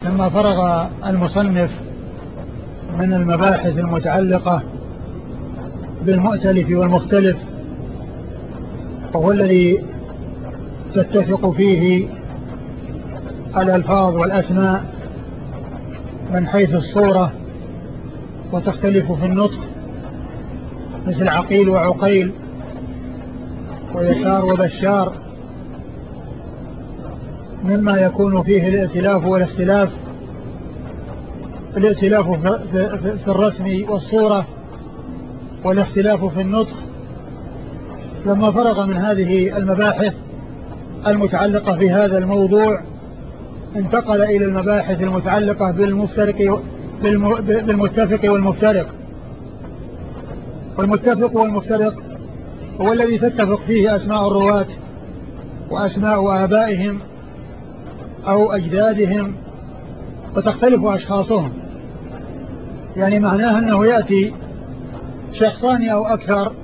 لما فرغ المصنف من المباحث المتعلقة بالمؤتلف والمختلف، وهو الذي تتفق فيه الألفاظ والأسماء من حيث الصورة وتختلف في النطق، مثل عقيل وعقيل ويسار وبشار، مما يكون فيه الائتلاف والاختلاف، الائتلاف في الرسم والصورة والاختلاف في النطق. لما فرغ من هذه المباحث المتعلقة في هذا الموضوع انتقل إلى المباحث المتعلقة بالمتفق والمفترق. والمتفق والمفترق هو الذي تتفق فيه أسماء الرواة وأسماء آبائهم أو أجدادهم وتختلف أشخاصهم، يعني معناه أنه يأتي شخصان أو أكثر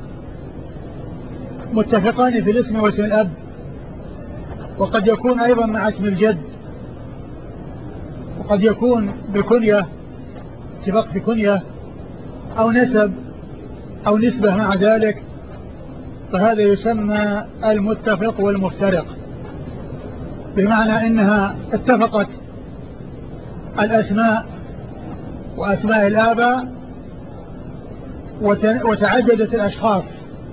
متفقان في الاسم واسم الأب، وقد يكون أيضا مع اسم الجد، وقد يكون بكنية، اتفاق في كنية أو نسب أو نسبة مع ذلك، فهذا يسمى المتفق والمفترق، بمعنى أنها اتفقت الأسماء وأسماء الآباء وتعددت الأشخاص.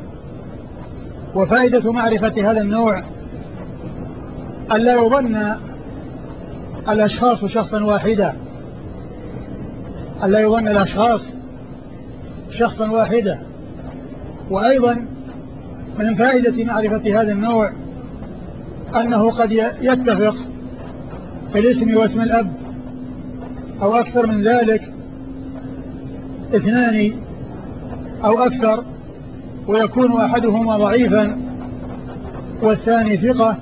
وفائدة معرفة هذا النوع ألا يظن الأشخاص شخصا واحدا، ألا يظن الأشخاص شخصا واحدا. وأيضا من فائدة معرفة هذا النوع أنه قد يتفق في الاسم واسم الأب أو أكثر من ذلك، اثنان أو أكثر، ويكون أحدهما ضعيفا والثاني ثقة،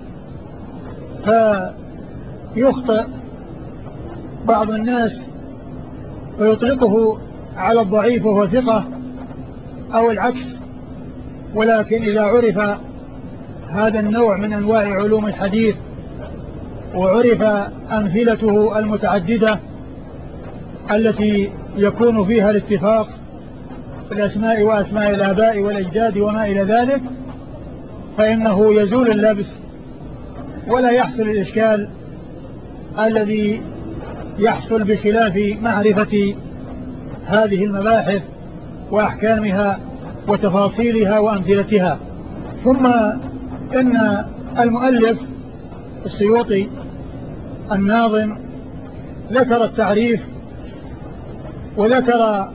فيخطئ بعض الناس ويطلقه على الضعيف وهو ثقة أو العكس. ولكن إذا عرف هذا النوع من أنواع علوم الحديث وعرف أمثلته المتعددة التي يكون فيها الاتفاق في الأسماء وأسماء الآباء والأجداد وما إلى ذلك، فإنه يزول اللبس ولا يحصل الإشكال الذي يحصل بخلاف معرفة هذه المباحث وأحكامها وتفاصيلها وأمثلتها. ثم إن المؤلف السيوطي الناظم ذكر التعريف وذكر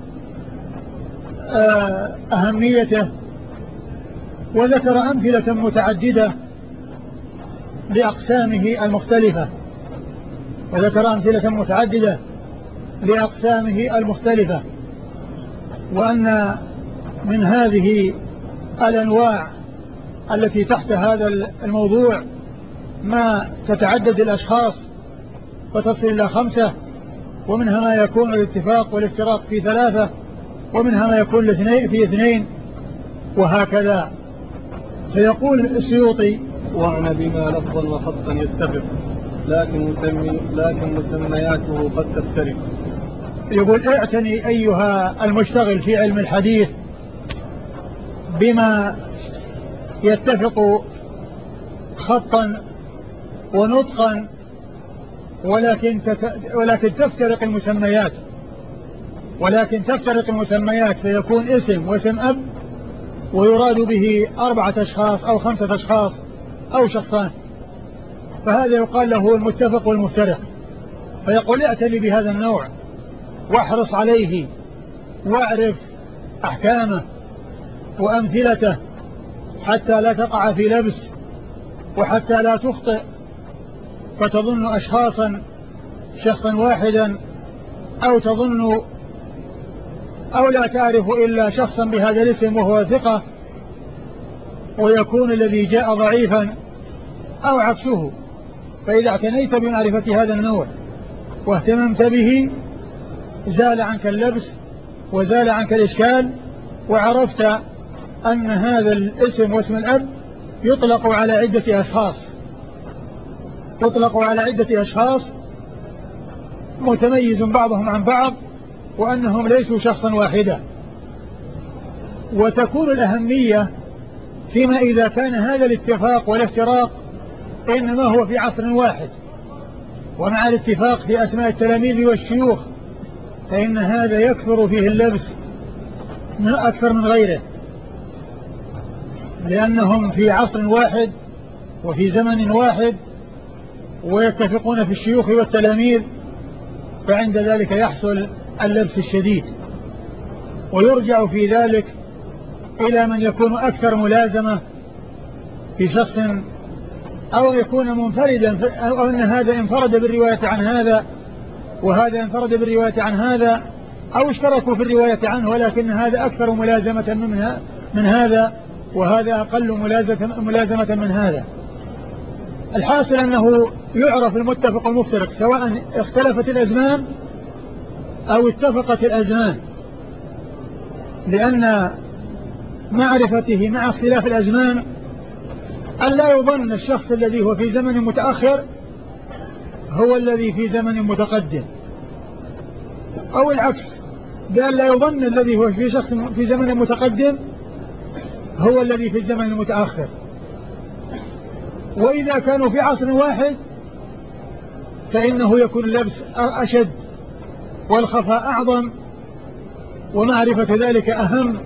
أهميته وذكر أمثلة متعددة لأقسامه المختلفة، وأن من هذه الأنواع التي تحت هذا الموضوع ما تتعدد الأشخاص وتصل إلى 5، ومنها ما يكون الاتفاق والافتراق في 3، ومنها ما يكون في 2، وهكذا. فيقول السيوطي: وأعنى بما لفظا وخطا يتفق، لكن مسمياته قد تفترق. يقول: اعتني أيها المشتغل في علم الحديث بما يتفق خطا ونطقا، ولكن تفترق المسميات، فيكون اسم واسم أب ويراد به 4 أشخاص أو 5 أشخاص أو شخصان، فهذا يقال له المتفق والمفترق. فيقول: اعتني بهذا النوع واحرص عليه واعرف أحكامه وأمثلته حتى لا تقع في لبس، وحتى لا تخطئ فتظن شخصا واحدا، أو لا تعرف إلا شخصا بهذا الاسم وهو ثقة ويكون الذي جاء ضعيفا أو عكسه. فإذا اعتنيت بمعرفة هذا النوع واهتممت به زال عنك اللبس وزال عنك الإشكال، وعرفت أن هذا الاسم واسم الأب يطلق على عدة أشخاص، متميز بعضهم عن بعض وأنهم ليسوا شخصا واحدا. وتكون الأهمية فيما إذا كان هذا الاتفاق والافتراق إنما هو في عصر واحد، ومع الاتفاق في أسماء التلاميذ والشيوخ فإن هذا يكثر فيه اللبس أكثر من غيره، لأنهم في عصر واحد وفي زمن واحد ويتفقون في الشيوخ والتلاميذ، فعند ذلك يحصل اللبس الشديد. ويرجع في ذلك إلى من يكون أكثر ملازمة في شخص، أو يكون منفردا، أو أن هذا انفرد بالرواية عن هذا وهذا انفرد بالرواية عن هذا، أو اشتركوا في الرواية عنه ولكن هذا أكثر ملازمة من هذا وهذا أقل ملازمة من هذا. الحاصل أنه يعرف المتفق والمفترق سواء اختلفت الأزمان أو اتفقت الأزمان، لأن معرفته مع اختلاف الأزمان أن لا يظن الشخص الذي هو في زمن متأخر هو الذي في زمن متقدم، أو العكس، بأن لا يظن الذي هو في شخص في زمن متقدم هو الذي في الزمن المتأخر. وإذا كانوا في عصر واحد فإنه يكون اللبس أشد والخفاء أعظم ومعرفة ذلك أهم،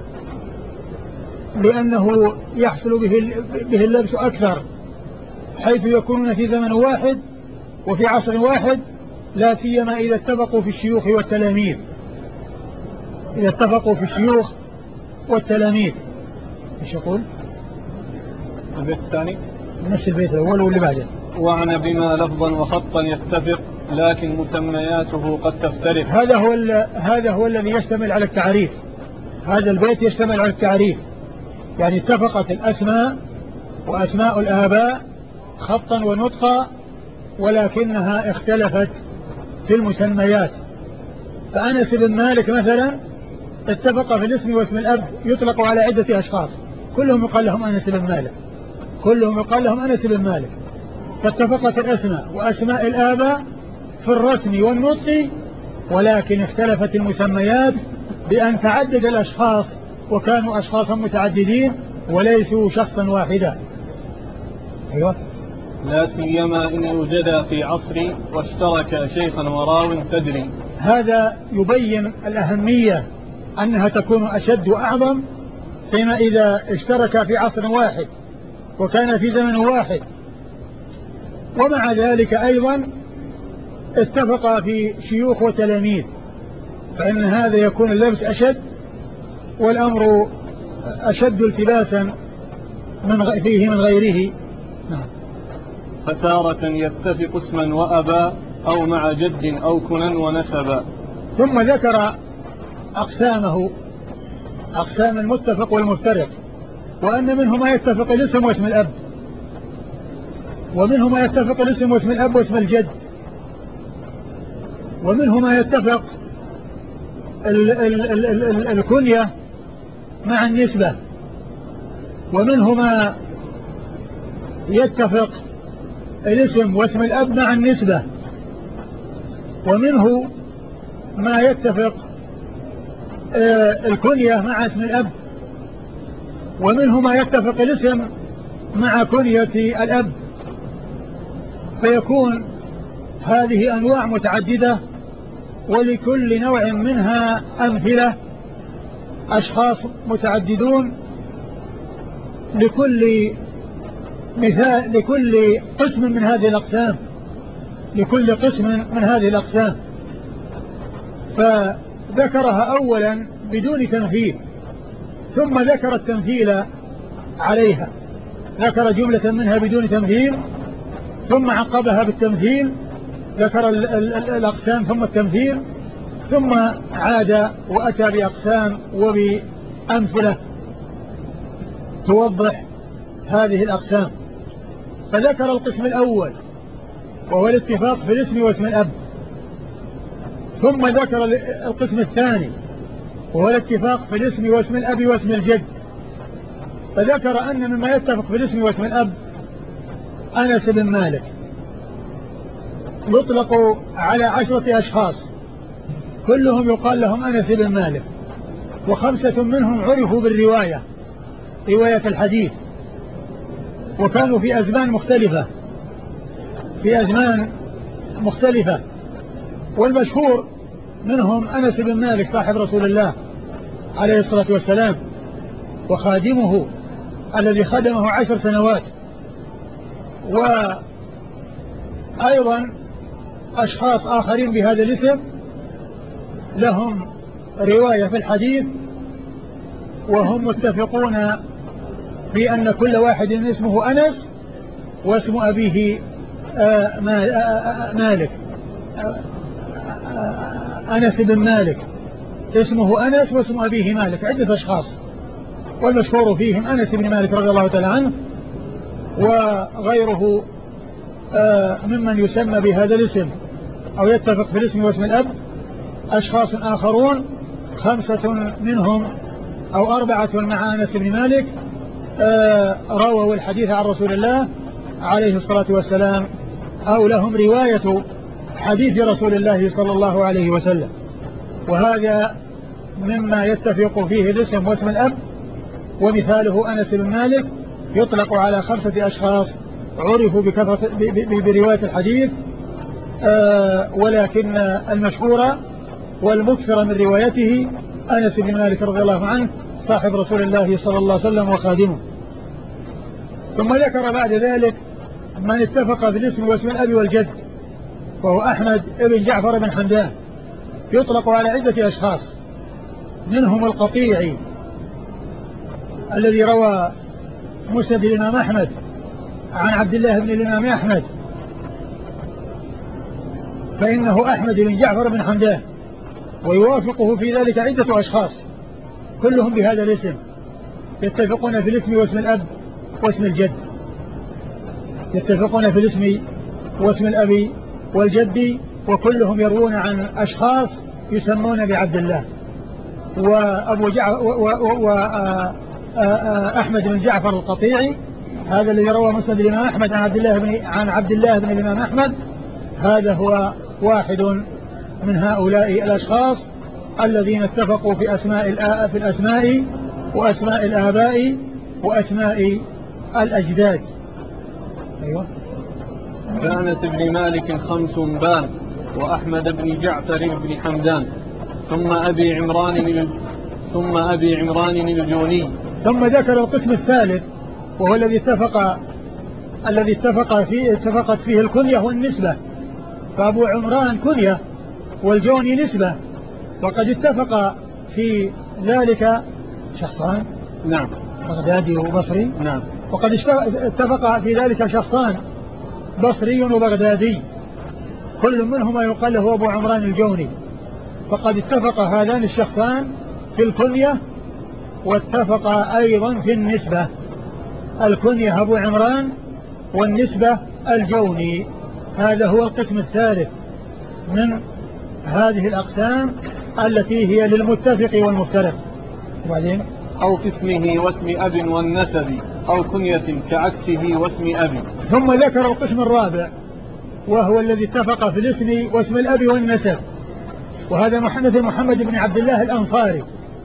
لأنه يحصل به اللبس أكثر، حيث يكونون في زمن واحد وفي عصر واحد، لا سيما إذا اتفقوا في الشيوخ والتلاميذ. إذا اتفقوا في الشيوخ والتلاميذ. ايش يقول؟ البيت الثاني نفس البيت الأول واللي بعده. وعن بما لفظا وخطا يتفق لكن مسمياته قد تفترق. هذا هو الذي يشتمل على التعريف. هذا البيت يشتمل على التعريف، يعني اتفقت الأسماء وأسماء الآباء خطا ونطقا ولكنها اختلفت في المسميات. فأنس بن مالك مثلا اتفق في الاسم واسم الأب يطلق على عدة أشخاص، كلهم يقال لهم أنس بن مالك، كلهم يقال لهم أنس بن مالك. فاتفقت الأسماء وأسماء الآباء في الرسم والنطق، ولكن اختلفت المسميات بأن تعدد الأشخاص وكانوا أشخاصا متعددين وليسوا شخصا واحدا. أيوة. لا سيما إن يوجد في عصر واشترك شيخا وراو تدري. هذا يبين الأهمية أنها تكون أشد وأعظم فيما إذا اشترك في عصر واحد وكان في زمن واحد، ومع ذلك أيضا اتفق في شيوخ وتلاميذ، فإن هذا يكون اللبس أشد والأمر أشد التباسا فيه من غيره. نعم. فتارة يتفق اسما وأبا أو مع جد أو كنا ونسبا. ثم ذكر أقسامه، أقسام المتفق والمفترق، وأن منه ما يتفق الاسم واسم الأب، ومنه ما يتفق الاسم واسم الأب واسم الجد، ومنه ما يتفق الكنية مع النسبة، ومنه ما يتفق الاسم واسم الأب مع النسبة، ومنه ما يتفق الكنية مع اسم الأب، ومنه ما يتفق الاسم مع كنية الأب. فيكون هذه أنواع متعددة، ولكل نوع منها أمثلة، أشخاص متعددون لكل مثال، لكل قسم من هذه الأقسام، لكل قسم من هذه الأقسام. فذكرها أولا بدون تمثيل، ثم ذكر التمثيل عليها، ذكر جملة منها بدون تمثيل ثم عقبها بالتمثيل، ذكر الأقسام ثم التمثيل، ثم عاد وأتى بأقسام وبأمثلة توضح هذه الأقسام. فذكر القسم الأول وهو الاتفاق في الاسم واسم الأب، ثم ذكر القسم الثاني وهو الاتفاق في الاسم واسم الأب واسم الجد. فذكر أن مما يتفق في الاسم واسم الأب أنس بن مالك، يطلق على 10 أشخاص كلهم يقال لهم أنس بن مالك، و5 منهم عرفوا بالرواية، رواية الحديث، وكانوا في أزمان مختلفة، والمشهور منهم أنس بن مالك صاحب رسول الله عليه الصلاة والسلام وخادمه الذي خدمه 10 سنوات. وأيضا أشخاص آخرين بهذا الاسم لهم رواية في الحديث، وهم متفقون بأن كل واحد اسمه أنس واسم أبيه مالك، أنس بن مالك اسمه أنس واسم أبيه مالك، عدة أشخاص، والمشهور فيهم أنس بن مالك رضي الله تعالى عنه، وغيره ممن يسمى بهذا الاسم أو يتفق في الاسم واسم الأب أشخاص آخرون، 5 منهم أو 4 مع أنس بن مالك رووا الحديث عن رسول الله عليه الصلاة والسلام، أو لهم رواية حديث رسول الله صلى الله عليه وسلم. وهذا مما يتفق فيه الاسم واسم الأب، ومثاله أنس بن مالك يطلق على 5 أشخاص عرفوا برواية الحديث، ولكن المشهور والمكثر من روايته أنس بن مالك رضي الله عنه صاحب رسول الله صلى الله عليه وسلم وخادمه. ثم ذكر بعد ذلك من اتفق في الاسم واسم الأب والجد، وهو أحمد بن جعفر بن حمدان، يطلق على عدة أشخاص، منهم القطيعي الذي روى مسند الإمام أحمد عن عبد الله بن الإمام أحمد، فإنه أحمد بن جعفر بن حمدان، ويوافقه في ذلك عدة أشخاص كلهم بهذا الاسم، يتفقون في الاسم واسم الأب واسم الجد، يتفقون في الاسم واسم الأب والجد، وكلهم يروون عن أشخاص يسمون بعبد الله. وأحمد بن جعفر القطيعي هذا الذي روى مسند الإمام أحمد عن عبد الله بن الإمام أحمد، هذا هو واحد من هؤلاء الأشخاص الذين اتفقوا في الأسماء وأسماء الآباء وأسماء الأجداد. أيوة. كأنس بن مالك 5 بان، وأحمد بن جعفر بن حمدان، ثم أبي عمران الجوني. ثم ذكر القسم الثالث، وهو الذي اتفقت فيه الكنية والنسبة، فأبو عمران كنية والجوني نسبة، وقد اتفق في ذلك شخصان، نعم، بغدادي وبصري، نعم، وقد اتفق في ذلك شخصان بصري وبغدادي، كل منهما يقال له أبو عمران الجوني، فقد اتفق هذان الشخصان في الكنية، واتفق أيضا في النسبة، الكنية أبو عمران والنسبة الجوني. هذا هو القسم الثالث من هذه الأقسام التي هي للمتفق والمفترق. وبعدين أو في اسمه واسم أب والنسب، أو كنية كعكسه واسم أب. ثم ذكر القسم الرابع، وهو الذي اتفق في الاسم واسم الأب والنسب، وهذا محمد بن عبد الله الأنصاري،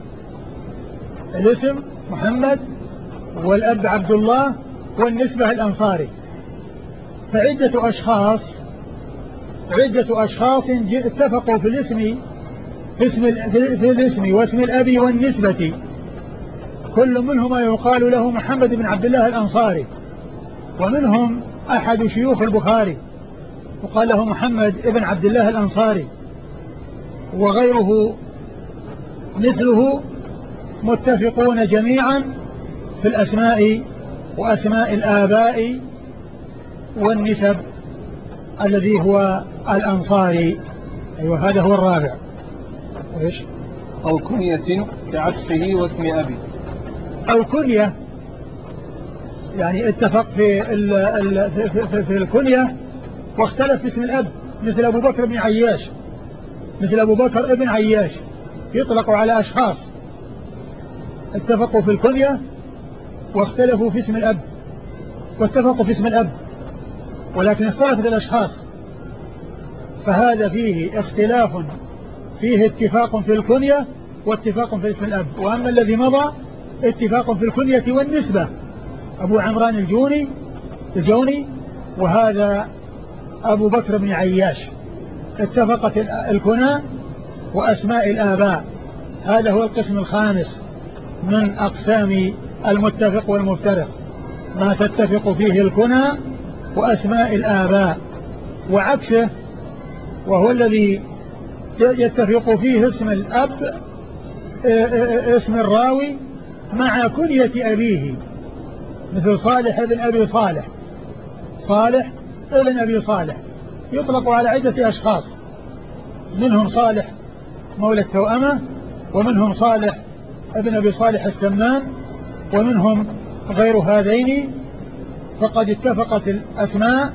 الاسم محمد والأب عبد الله والنسبة الأنصاري. فعدة أشخاص اتفقوا في الاسم واسم الأب والنسبة، كل منهما يقال له محمد بن عبد الله الأنصاري، ومنهم أحد شيوخ البخاري وقال له محمد بن عبد الله الأنصاري، وغيره مثله متفقون جميعا في الأسماء وأسماء الآباء والنسب الذي هو الأنصاري. أيوة، هذا هو الرابع. إيش؟ أو كنية كعكسه واسم أبي، أو كنية يعني اتفق في الكنية واختلف في اسم الأب، مثل أبو بكر ابن عياش يطلق على أشخاص اتفقوا في الكنية واختلفوا في اسم الأب، واتفقوا في اسم الأب، ولكن اختلفت الأشخاص، فهذا فيه اختلاف، فيه اتفاق في الكنية واتفاق في اسم الأب. وأما الذي مضى اتفاق في الكنية والنسبة، أبو عمران الجوني، وهذا أبو بكر بن عياش. اتفقت الكنى وأسماء الآباء. هذا هو القسم الخامس من أقسام المتفق والمفترق، ما تتفق فيه الكنى وأسماء الآباء. وعكسه وهو الذي يتفق فيه اسم الأب، اسم الراوي مع كنية أبيه، مثل صالح بن أبي صالح. صالح ابن أبي صالح يطلق على عدة أشخاص، منهم صالح مولى التوأمة، ومنهم صالح ابن أبي صالح السمان، ومنهم غير هذين. فقد اتفقت الأسماء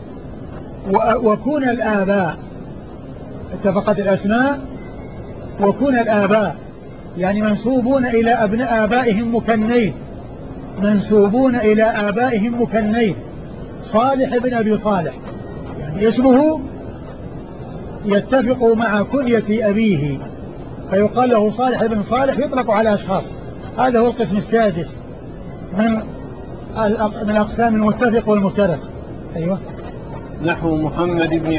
وكون الآباء، اتفقت الأسماء وكون الآباء، يعني منسوبون إلى أبناء آبائهم مكنين، منسوبون إلى آبائهم مكنين. صالح بن أبي صالح يعني اسمه يتفق مع كنية أبيه، فيقال له صالح بن صالح، يطلق على أشخاص. هذا هو القسم السادس من أقسام المتفق والمفترق. أيوة. نحو محمد بن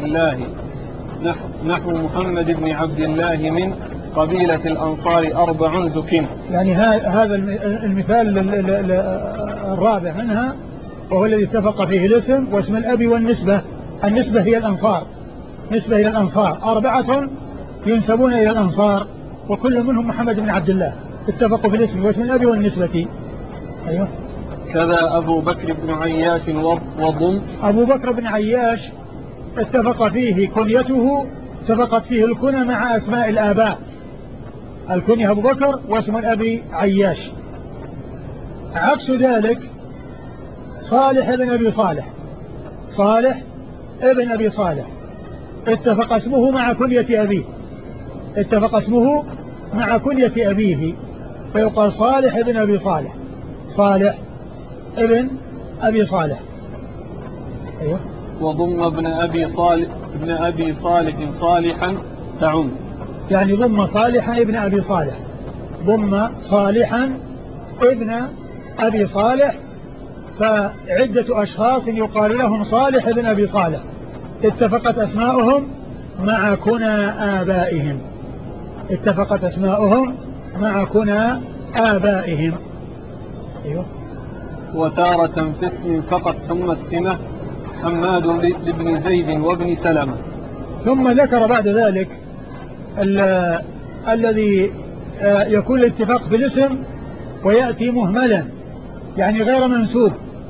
عبد الله من قبيلة الأنصار 4 زكين. يعني هذا المثال الرابع منها، وهو الذي اتفق فيه الاسم واسم الأب والنسبة. النسبة هي الأنصار، نسبة إلى الأنصار، 4 ينسبون إلى الأنصار، وكل منهم محمد بن عبد الله، اتفقوا في الاسم واسم الأب والنسبة. أيوة. كذا أبو بكر بن عياش وضم. أبو بكر بن عياش اتفق فيه كنيته، اتفقت فيه الكنى مع أسماء الآباء، الكنية أبو بكر واسم الأب عياش. عكس ذلك صالح ابن أبي صالح، صالح ابن أبي صالح اتفق اسمه مع كنية أبيه، اتفق اسمه مع كنية أبيه، فيقال صالح ابن أبي صالح، صالح ابن أبي صالح. أيوه. وضم ابن أبي صالح صالحا تعم، يعني ضم صالحا ابن أبي صالح، ضم صالحا ابن أبي صالح، فعدة أشخاص يقال لهم صالح ابن أبي صالح، اتفقت أسماؤهم مع كنى آبائهم، اتفقت أسماؤهم مع كنى آبائهم. أيوه. وتارة في اسم فقط ثم السمة حماد بن زيد وابن سلمة. ثم ذكر بعد ذلك الذي يكون الاتفاق في الاسم ويأتي مهملا، يعني غير منسوب.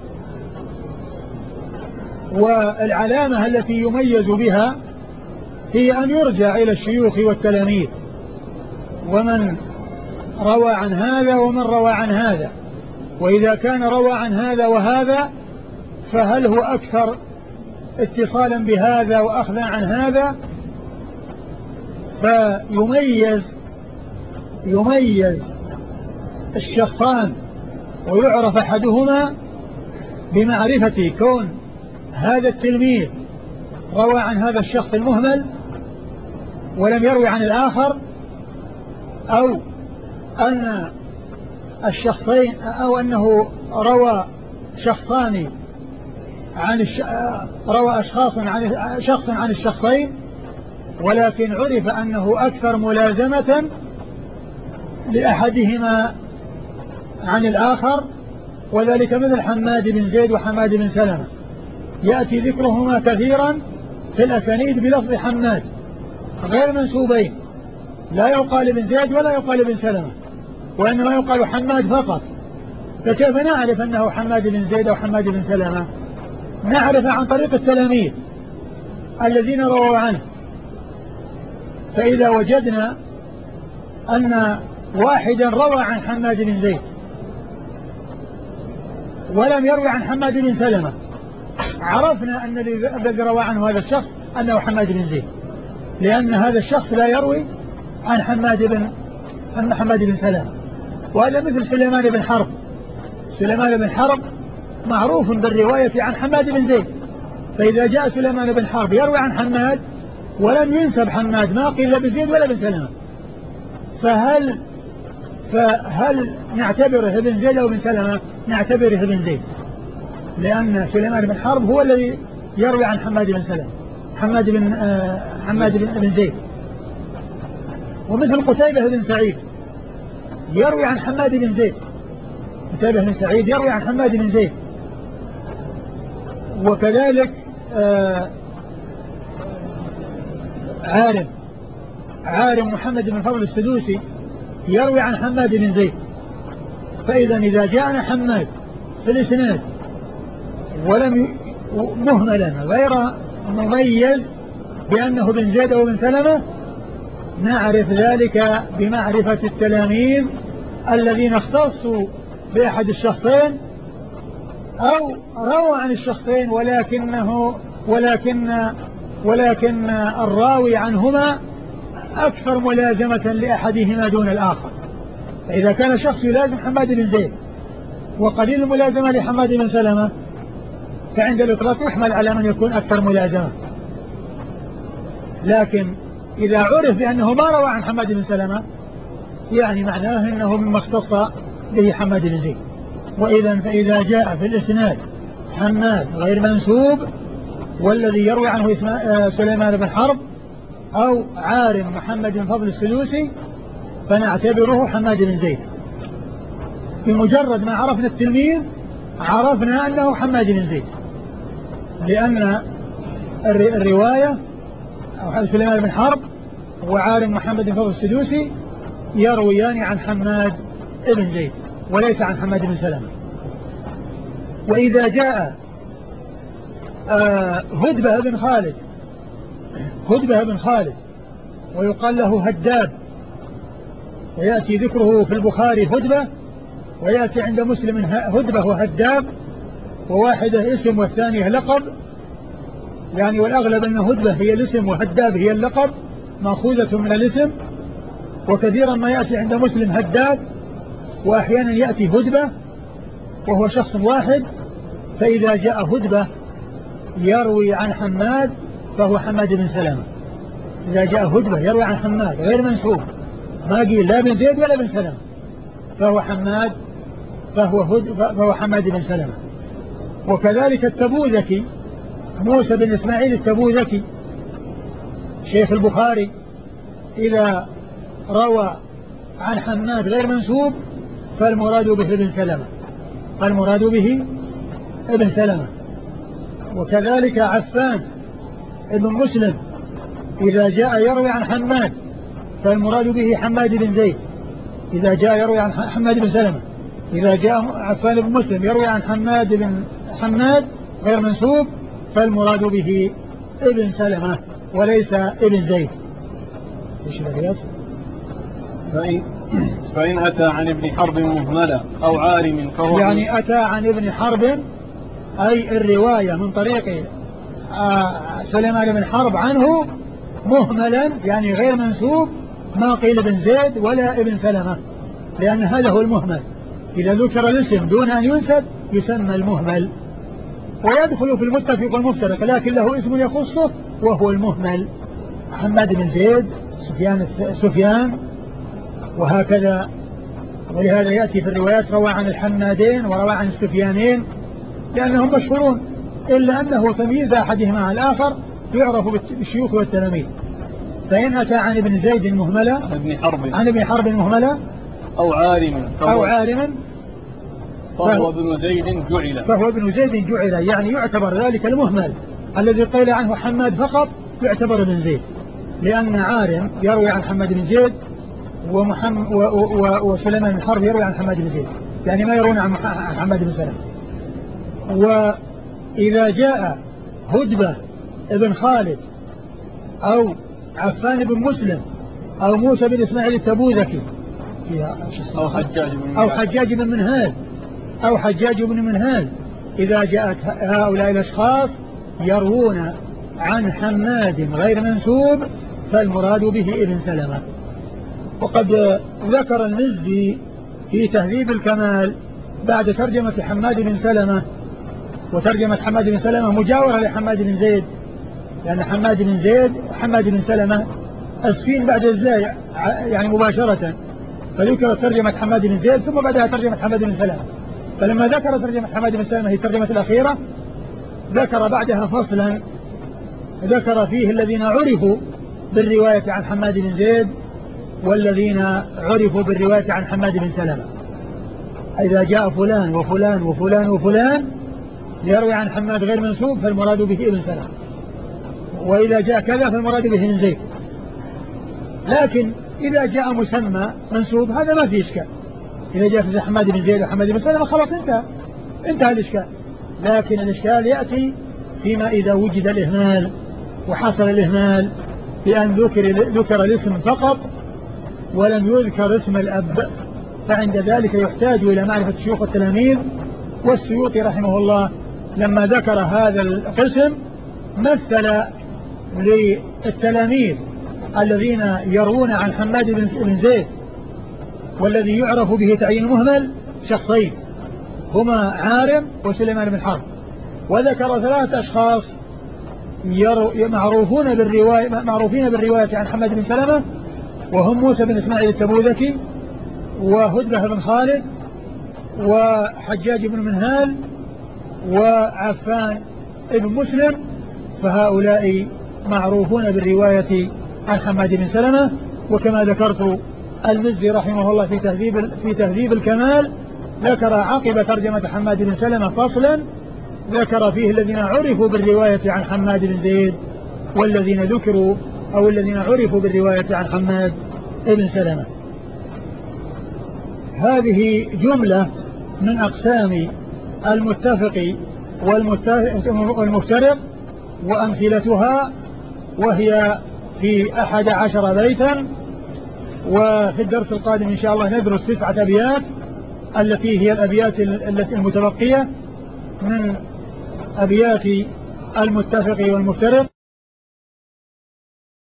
والعلامة التي يميز بها هي أن يرجع إلى الشيوخ والتلاميذ، ومن روى عن هذا ومن روى عن هذا، وإذا كان روى عن هذا وهذا فهل هو أكثر اتصالا بهذا وأخذا عن هذا، يميز الشخصان ويعرف أحدهما بمعرفة كون هذا التلميذ روى عن هذا الشخص المهمل ولم يروي عن الآخر، أو أن الشخصين، أو أنه روى شخصان روى أشخاص عن شخص عن الشخصين، ولكن عرف أنه أكثر ملازمة لأحدهما عن الآخر، وذلك مثل حماد بن زيد وحماد بن سلمة، يأتي ذكرهما كثيرا في الأسانيد بلفظ حماد غير منسوبين، لا يقال بن زيد ولا يقال بن سلمة، وإنما يقال حماد فقط. فكيف نعرف أنه حماد بن زيد أو حماد بن سلمة؟ نعرف عن طريق التلاميذ الذين رووا عنه. فإذا وجدنا أن واحدا روى عن حماد بن زيد ولم يروي عن حماد بن سلمة، عرفنا أن الذي روى عنه هذا الشخص أنه حماد بن زيد، لأن هذا الشخص لا يروي عن حماد بن سلمة. وهذا مثل سليمان بن حرب، سليمان بن حرب معروف بالرواية عن حماد بن زيد، فإذا جاء سليمان بن حرب يروي عن حماد ولم ينسب حماد ما قيل بن زيد ولا بن سلمة، فهل نعتبره ابن زيد أو بن سلمة؟ نعتبره ابن زيد، لأن سليمان بن حرب هو الذي يروي عن حماد بن سلمة، حماد بن زيد. ومثل قتيبة بن سعيد يروي عن حماد بن زيد، قتيبة بن سعيد يروي عن حماد بن زيد. وكذلك عارم محمد بن فضل السدوسي يروي عن حماد بن زيد. فإذا إذا جاءنا حماد في الإسناد ولم مهملا غير مميز بأنه بن زيد أو بن سلمة، نعرف ذلك بمعرفة التلاميذ الذين اختصوا بأحد الشخصين أو رووا عن الشخصين ولكن الراوي عنهما أكثر ملازمة لأحدهما دون الآخر. فإذا كان شخص يلازم حماد بن زيد وقليل الملازمة لحماد بن سلمة، فعند الإطلاق يحمل على من يكون أكثر ملازمة. لكن إذا عرف بأنه ما روى عن حماد بن سلمة، يعني معناه أنه مما اختص به حماد بن زيد. فإذا جاء في الإسناد حماد غير منسوب والذي يروي عنه سليمان بن حرب أو عارم محمد بن فضل السدوسي، فنعتبره حماد بن زيد. بمجرد ما عرفنا التلميذ عرفنا أنه حماد بن زيد، لأن الرواية أو سليمان بن حرب وعارم محمد بن فضل السدوسي يرويان عن حماد بن زيد وليس عن حماد بن سلمة. وإذا جاء هدبة بن خالد ويقال له هداب، ويأتي ذكره في البخاري هدبة، ويأتي عند مسلم هدبة وهداب، وواحدة اسم والثانية لقب، يعني والأغلب أن هدبة هي الاسم وهداب هي اللقب مأخوذة من الاسم. وكثيرا ما يأتي عند مسلم هداب، وأحيانا يأتي هدبة وهو شخص واحد. فإذا جاء هدبة يروي عن حماد فهو حماد بن سلمة. إذا جاء هدبة يروي عن حماد غير منسوب ما قيل لا بن زيد ولا بن سلمة، فهو حماد بن سلمة. وكذلك التبوذكي موسى بن إسماعيل التبوذكي شيخ البخاري، إذا روى عن حماد غير منسوب فالمراد به ابن سلمة. وكذلك عفان ابن مسلم إذا جاء يروي عن حماد فالمراد به حماد بن زيد. إذا جاء يروي عن حماد بن سلمة، إذا جاء عفان بن مسلم يروي عن حماد غير منسوب فالمراد به ابن سلمة وليس ابن زيد. ايش الابيات؟ فإن أتى عن ابن حرب مهملا أو عارم فهو يعني أتى عن ابن حرب أي الرواية من طريق سليمان بن حرب عنه مهملا، يعني غير منسوب، ما قيل ابن زيد ولا ابن سلمة، لأن هذا هو المهمل. إذا ذكر الاسم دون أن ينسب يسمى المهمل، ويدخل في المتفق والمفترق، لكن له اسم يخصه وهو المهمل. حماد بن زيد، سفيان وهكذا. ولهذا يأتي في الروايات روى عن الحمادين وروى عن السفيانين لأنهم مشهورون، إلا أنه تمييز أحدهما عن الآخر يعرف بالشيوخ والتلاميذ. فإن أتى عن ابن زيد مهملة، عن ابن حرب مهملة أو عارم فهو ابن زيد جعل، يعني يعتبر ذلك المهمل الذي قيل عنه حماد فقط يعتبر ابن زيد، لأن عارم يروي عن حماد بن زيد وسليمان بن حرب يروي عن حماد بن زيد، يعني ما يروون عن حماد بن سلمة. وإذا جاء هدبة ابن خالد أو عفان بن مسلم أو موسى بن إسماعيل التبوذكي أو حجاج بن منهال إذا جاءت هؤلاء الأشخاص يروون عن حماد غير منسوب فالمراد به ابن سلمة. وقد ذكر المزي في تهذيب الكمال بعد ترجمة حماد بن سلمة، وترجمة حماد بن سلمة مجاورة لحماد بن زيد، لأن حماد بن زيد حماد بن سلمة السين بعد الزاي يعني مباشرة، فذكرت ترجمة حماد بن زيد ثم بعدها ترجمة حماد بن سلمة. فلما ذكر ترجمة حماد بن سلمة هي الترجمة الأخيرة ذكر بعدها فصلا ذكر فيه الذين عرفوا بالرواية عن حماد بن زيد والذين عرفوا بالرواية عن حماد بن سلمة. إذا جاء فلان وفلان وفلان وفلان يروي عن حماد غير منسوب فالمراد به ابن سلمة، وإذا جاء كذا فالمراد به ابن زيد. لكن إذا جاء مسمى منسوب هذا ما في إشكال، إذا جاء في حماد بن زيد وحماد بن سلمة خلاص انتهى الإشكال. لكن الإشكال يأتي فيما إذا وجد الإهمال وحصل الإهمال بأن ذكر الاسم فقط ولم يذكر اسم الأب، فعند ذلك يحتاج إلى معرفة شيوخ التلاميذ. والسيوطي رحمه الله لما ذكر هذا القسم مثل للتلاميذ الذين يروون عن حماد بن زيد والذي يعرف به تعيين مهمل شخصين هما عارم وسليمان بن حرب، وذكر 3 أشخاص معروفين بالرواية عن حماد بن سلمة، وهم موسى بن إسماعيل التبوذكي وهدبة بن خالد وحجاج بن منهال وعفان ابن مسلم، فهؤلاء معروفون بالرواية عن حماد بن سلمة. وكما ذكرت المزي رحمه الله في تهذيب الكمال ذكر عقب ترجمة حماد بن سلمة فصلا ذكر فيه الذين عرفوا بالرواية عن حماد بن زيد والذين ذكروا أو الذين عرفوا بالرواية عن حماد بن سلمة. هذه جملة من أقسام المتفق والمفترق وأمثلتها، وهي في 11 بيتا. وفي الدرس القادم إن شاء الله ندرس 9 أبيات التي هي الأبيات المتبقية من أبيات المتفق والمفترق.